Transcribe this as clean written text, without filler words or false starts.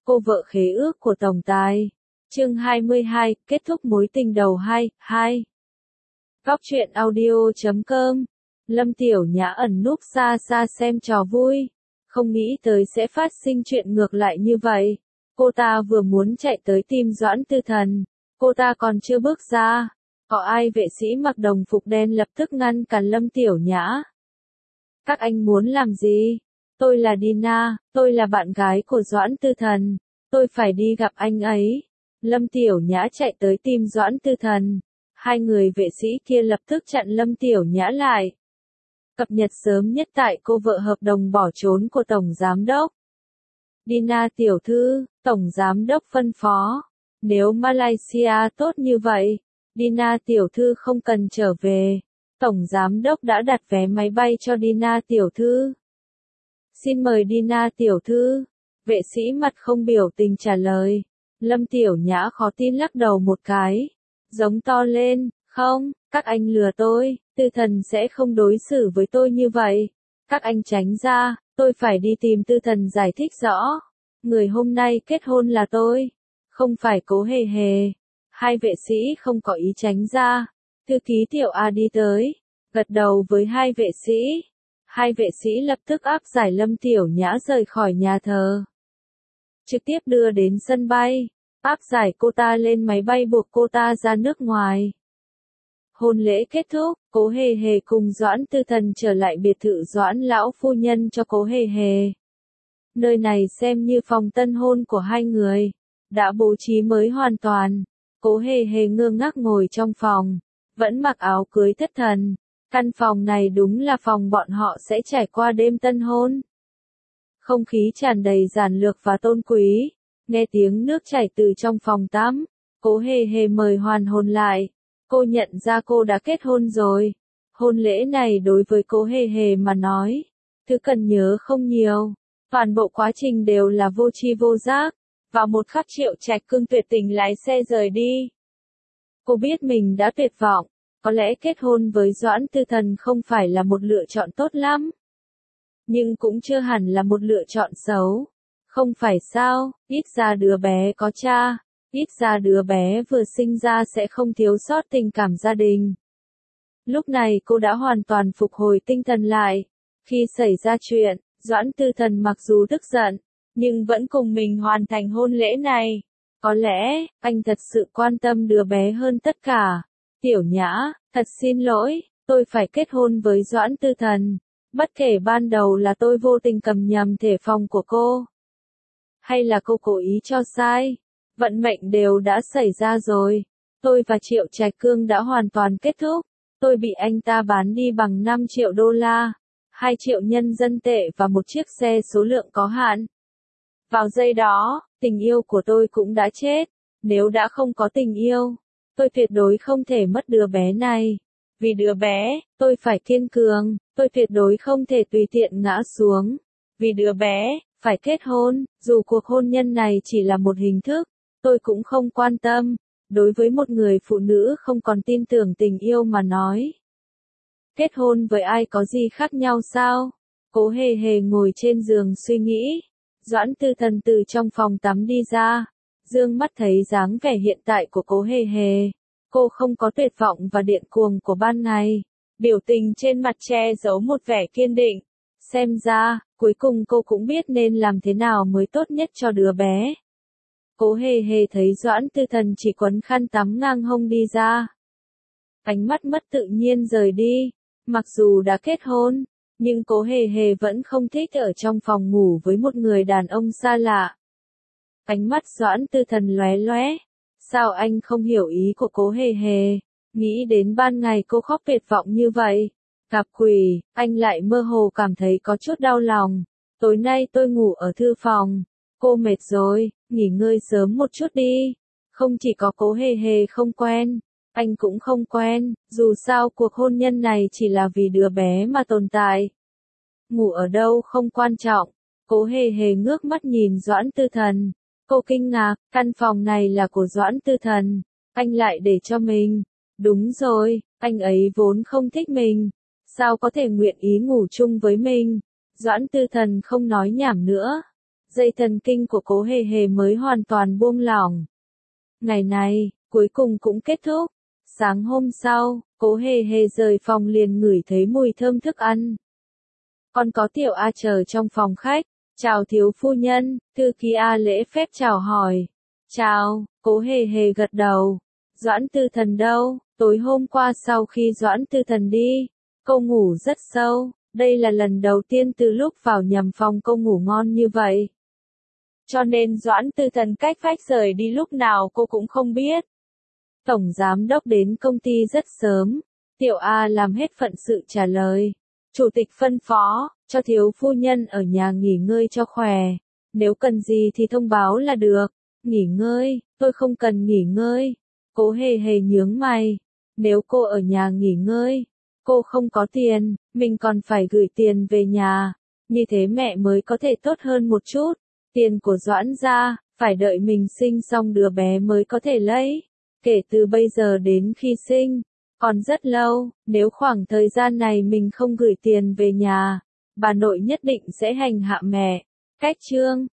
Cô vợ khế ước của tổng tài. Chương 22, kết thúc mối tình đầu 2. Góc truyện audio.com. Lâm Tiểu Nhã ẩn núp xa xa xem trò vui. Không nghĩ tới sẽ phát sinh chuyện ngược lại như vậy. Cô ta vừa muốn chạy tới tìm Doãn Tư Thần. Cô ta còn chưa bước ra. Có ai vệ sĩ mặc đồng phục đen lập tức ngăn cản Lâm Tiểu Nhã. Các anh muốn làm gì? Tôi là Dina, tôi là bạn gái của Doãn Tư Thần. Tôi phải đi gặp anh ấy. Lâm Tiểu Nhã chạy tới tìm Doãn Tư Thần. Hai người vệ sĩ kia lập tức chặn Lâm Tiểu Nhã lại. Cập nhật sớm nhất tại cô vợ hợp đồng bỏ trốn của Tổng Giám Đốc. Dina tiểu thư, Tổng Giám Đốc phân phó. Nếu Malaysia tốt như vậy, Dina tiểu thư không cần trở về. Tổng Giám Đốc đã đặt vé máy bay cho Dina tiểu thư. Xin mời Dina tiểu thư. Vệ sĩ mặt không biểu tình trả lời. Lâm Tiểu Nhã khó tin lắc đầu một cái. Giống to lên, không, các anh lừa tôi, Tư Thần sẽ không đối xử với tôi như vậy. Các anh tránh ra, tôi phải đi tìm Tư Thần giải thích rõ. Người hôm nay kết hôn là tôi, không phải Cố Hề Hề. Hai vệ sĩ không có ý tránh ra. Thư ký Tiểu A đi tới, gật đầu với hai vệ sĩ. Hai vệ sĩ lập tức áp giải Lâm Tiểu Nhã rời khỏi nhà thờ. Trực tiếp đưa đến sân bay, áp giải cô ta lên máy bay buộc cô ta ra nước ngoài. Hôn lễ kết thúc, Cố Hề Hề cùng Doãn Tư Thần trở lại biệt thự Doãn lão phu nhân cho Cố Hề Hề. Nơi này xem như phòng tân hôn của hai người, đã bố trí mới hoàn toàn. Cố Hề Hề ngơ ngác ngồi trong phòng, vẫn mặc áo cưới thất thần. Căn phòng này đúng là phòng bọn họ sẽ trải qua đêm tân hôn. Không khí tràn đầy giản lược và tôn quý. Nghe tiếng nước chảy từ trong phòng tắm, Cố Hề Hề mời hoàn hồn lại. Cô nhận ra cô đã kết hôn rồi. Hôn lễ này đối với Cố Hề Hề mà nói, thứ cần nhớ không nhiều. Toàn bộ quá trình đều là vô tri vô giác. Vào một khắc Triệu Trạch Cương tuyệt tình lái xe rời đi. Cô biết mình đã tuyệt vọng. Có lẽ kết hôn với Doãn Tư Thần không phải là một lựa chọn tốt lắm. Nhưng cũng chưa hẳn là một lựa chọn xấu. Không phải sao, ít ra đứa bé có cha, ít ra đứa bé vừa sinh ra sẽ không thiếu sót tình cảm gia đình. Lúc này cô đã hoàn toàn phục hồi tinh thần lại. Khi xảy ra chuyện, Doãn Tư Thần mặc dù tức giận, nhưng vẫn cùng mình hoàn thành hôn lễ này. Có lẽ, anh thật sự quan tâm đứa bé hơn tất cả. Tiểu Nhã, thật xin lỗi, tôi phải kết hôn với Doãn Tư Thần. Bất kể ban đầu là tôi vô tình cầm nhầm thể phòng của cô, hay là cô cố ý cho sai, vận mệnh đều đã xảy ra rồi. Tôi và Triệu Trạch Cương đã hoàn toàn kết thúc. Tôi bị anh ta bán đi bằng 5 triệu đô la, 2 triệu nhân dân tệ và một chiếc xe số lượng có hạn. Vào giây đó, tình yêu của tôi cũng đã chết. Nếu đã không có tình yêu, tôi tuyệt đối không thể mất đứa bé này. Vì đứa bé, tôi phải kiên cường, tôi tuyệt đối không thể tùy tiện ngã xuống. Vì đứa bé, phải kết hôn, dù cuộc hôn nhân này chỉ là một hình thức, tôi cũng không quan tâm. Đối với một người phụ nữ không còn tin tưởng tình yêu mà nói, kết hôn với ai có gì khác nhau sao? Cố Hề Hề ngồi trên giường suy nghĩ. Doãn Tư Thần từ trong phòng tắm đi ra, dương mắt thấy dáng vẻ hiện tại của Cố Hề Hề. Cô không có tuyệt vọng và điên cuồng của ban ngày. Biểu tình trên mặt che giấu một vẻ kiên định. Xem ra, cuối cùng cô cũng biết nên làm thế nào mới tốt nhất cho đứa bé. Cố Hề Hề thấy Doãn Tư Thần chỉ quấn khăn tắm ngang hông đi ra. Ánh mắt mất tự nhiên rời đi. Mặc dù đã kết hôn, nhưng Cố Hề Hề vẫn không thích ở trong phòng ngủ với một người đàn ông xa lạ. Ánh mắt Doãn Tư Thần lóe lóe. Sao anh không hiểu ý của Cố Hề Hề? Nghĩ đến ban ngày cô khóc tuyệt vọng như vậy. Gặp quỷ, anh lại mơ hồ cảm thấy có chút đau lòng. Tối nay tôi ngủ ở thư phòng. Cô mệt rồi, nghỉ ngơi sớm một chút đi. Không chỉ có Cố Hề Hề không quen, anh cũng không quen. Dù sao cuộc hôn nhân này chỉ là vì đứa bé mà tồn tại. Ngủ ở đâu không quan trọng. Cố Hề Hề ngước mắt nhìn Doãn Tư Thần. Cô kinh ngạc, căn phòng này là của Doãn Tư Thần. Anh lại để cho mình. Đúng rồi, anh ấy vốn không thích mình. Sao có thể nguyện ý ngủ chung với mình? Doãn Tư Thần không nói nhảm nữa. dây thần kinh của Cố Hề Hề mới hoàn toàn buông lỏng. Ngày này, cuối cùng cũng kết thúc. Sáng hôm sau, Cố Hề Hề rời phòng liền ngửi thấy mùi thơm thức ăn. Còn có Tiểu A chờ trong phòng khách. Chào thiếu phu nhân, thư ký A lễ phép chào hỏi. Chào, Cố Hề Hề gật đầu. Doãn Tư Thần đâu? Tối hôm qua sau khi Doãn Tư Thần đi, cô ngủ rất sâu. Đây là lần đầu tiên từ lúc vào nhầm phòng cô ngủ ngon như vậy. Cho nên Doãn Tư Thần cách vách rời đi lúc nào cô cũng không biết. Tổng giám đốc đến công ty rất sớm. Tiểu A làm hết phận sự trả lời. Chủ tịch phân phó, cho thiếu phu nhân ở nhà nghỉ ngơi cho khỏe. Nếu cần gì thì thông báo là được. Nghỉ ngơi, tôi không cần nghỉ ngơi. Cố Hề Hề nhướng mày. Nếu cô ở nhà nghỉ ngơi, cô không có tiền, mình còn phải gửi tiền về nhà. Như thế mẹ mới có thể tốt hơn một chút. Tiền của Doãn gia, phải đợi mình sinh xong đứa bé mới có thể lấy. Kể từ bây giờ đến khi sinh, còn rất lâu, nếu khoảng thời gian này mình không gửi tiền về nhà, bà nội nhất định sẽ hành hạ mẹ. Cách chương